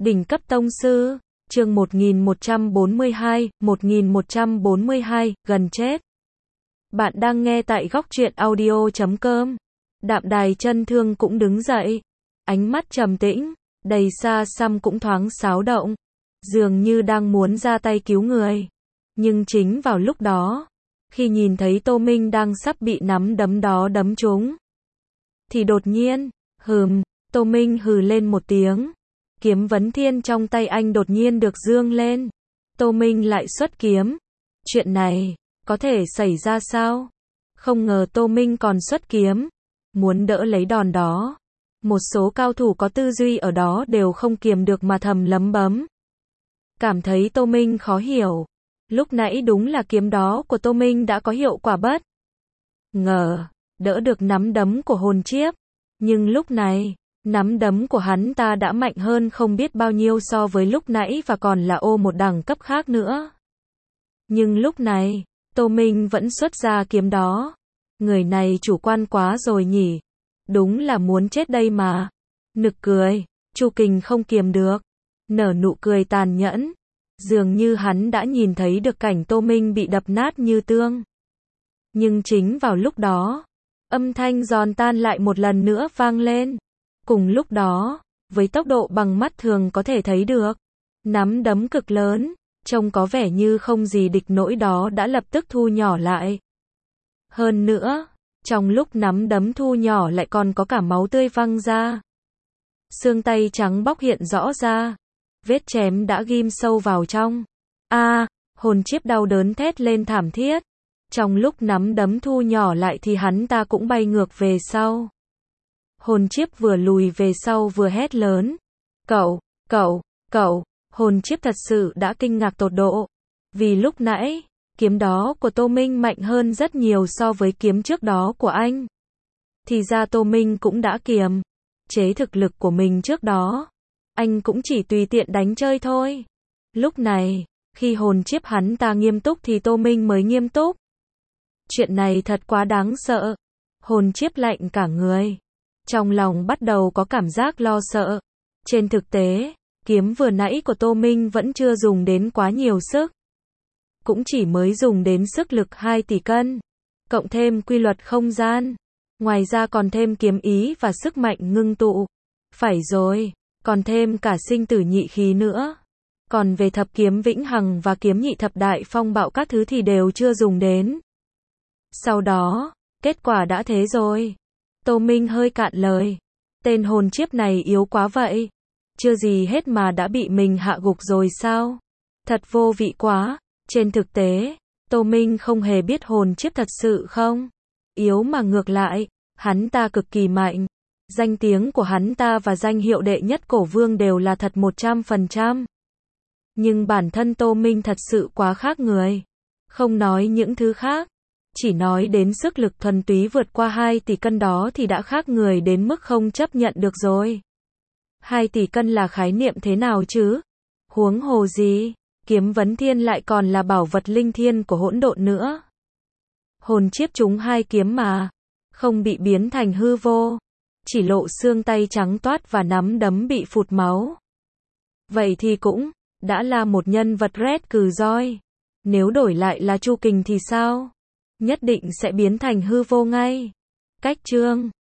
Đỉnh cấp tông sư, chương 1142, gần chết. Bạn đang nghe tại góc truyện audio.com. Đạm Đài chân thương cũng đứng dậy. Ánh mắt trầm tĩnh, đầy xa xăm cũng thoáng xáo động. Dường như đang muốn ra tay cứu người. Nhưng chính vào lúc đó, khi nhìn thấy Tô Minh đang sắp bị nắm đấm đó đấm trúng, thì đột nhiên, Tô Minh hừ lên một tiếng. Kiếm vấn thiên trong tay anh đột nhiên được dương lên. Tô Minh lại xuất kiếm. Chuyện này, có thể xảy ra sao? Không ngờ Tô Minh còn xuất kiếm. Muốn đỡ lấy đòn đó. Một số cao thủ có tư duy ở đó đều không kiềm được mà thầm lấm bấm. Cảm thấy Tô Minh khó hiểu. Lúc nãy đúng là kiếm đó của Tô Minh đã có hiệu quả bất ngờ, đỡ được nắm đấm của hồn chiếp. Nhưng lúc này, nắm đấm của hắn ta đã mạnh hơn không biết bao nhiêu so với lúc nãy và còn là một đẳng cấp khác nữa. Nhưng lúc này, Tô Minh vẫn xuất ra kiếm đó. Người này chủ quan quá rồi nhỉ. Đúng là muốn chết đây mà. Nực cười, Chu Kình không kiềm được. Nở nụ cười tàn nhẫn. Dường như hắn đã nhìn thấy được cảnh Tô Minh bị đập nát như tương. Nhưng chính vào lúc đó, âm thanh giòn tan lại một lần nữa vang lên. Cùng lúc đó, với tốc độ bằng mắt thường có thể thấy được, nắm đấm cực lớn, trông có vẻ như không gì địch nổi đó đã lập tức thu nhỏ lại. Hơn nữa, trong lúc nắm đấm thu nhỏ lại còn có cả máu tươi văng ra. Xương tay trắng bóc hiện rõ ra. Vết chém đã ghim sâu vào trong. Hồn chiếp đau đớn thét lên thảm thiết. Trong lúc nắm đấm thu nhỏ lại thì hắn ta cũng bay ngược về sau. Hồn chiếp vừa lùi về sau vừa hét lớn. Cậu, hồn chiếp thật sự đã kinh ngạc tột độ. Vì lúc nãy, kiếm đó của Tô Minh mạnh hơn rất nhiều so với kiếm trước đó của anh. Thì ra Tô Minh cũng đã kiềm chế thực lực của mình trước đó. Anh cũng chỉ tùy tiện đánh chơi thôi. Lúc này, khi hồn chiếp hắn ta nghiêm túc thì Tô Minh mới nghiêm túc. Chuyện này thật quá đáng sợ. Hồn chiếp lạnh cả người. Trong lòng bắt đầu có cảm giác lo sợ. Trên thực tế, kiếm vừa nãy của Tô Minh vẫn chưa dùng đến quá nhiều sức. Cũng chỉ mới dùng đến sức lực 2 tỷ cân. Cộng thêm quy luật không gian. Ngoài ra còn thêm kiếm ý và sức mạnh ngưng tụ. Phải rồi, còn thêm cả sinh tử nhị khí nữa. Còn về thập kiếm vĩnh hằng và kiếm nhị thập đại phong bạo các thứ thì đều chưa dùng đến. Sau đó, kết quả đã thế rồi. Tô Minh hơi cạn lời. Tên hồn chiếp này yếu quá vậy. Chưa gì hết mà đã bị mình hạ gục rồi sao? Thật vô vị quá. Trên thực tế, Tô Minh không hề biết hồn chiếp thật sự không yếu mà ngược lại, hắn ta cực kỳ mạnh. Danh tiếng của hắn ta và danh hiệu đệ nhất cổ vương đều là thật 100%. Nhưng bản thân Tô Minh thật sự quá khác người. Không nói những thứ khác. Chỉ nói đến sức lực thuần túy vượt qua 2 tỷ cân đó thì đã khác người đến mức không chấp nhận được rồi. 2 tỷ cân là khái niệm thế nào chứ? Huống hồ gì? Kiếm vấn thiên lại còn là bảo vật linh thiên của hỗn độn nữa. Hồn chiếp trúng 2 kiếm mà. Không bị biến thành hư vô. Chỉ lộ xương tay trắng toát và nắm đấm bị phụt máu. Vậy thì cũng đã là một nhân vật rét cừ roi. Nếu đổi lại là Chu Kình thì sao? Nhất định sẽ biến thành hư vô ngay. Cách chương